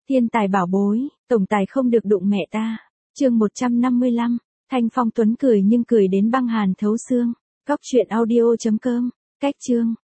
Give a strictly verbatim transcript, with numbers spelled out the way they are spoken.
Thiên tài bảo bối, tổng tài không được đụng mẹ ta. Chương một trăm năm mươi lăm, Thanh Phong Tuấn cười nhưng cười đến băng hàn thấu xương. Góc truyện audio chấm com. Cách chương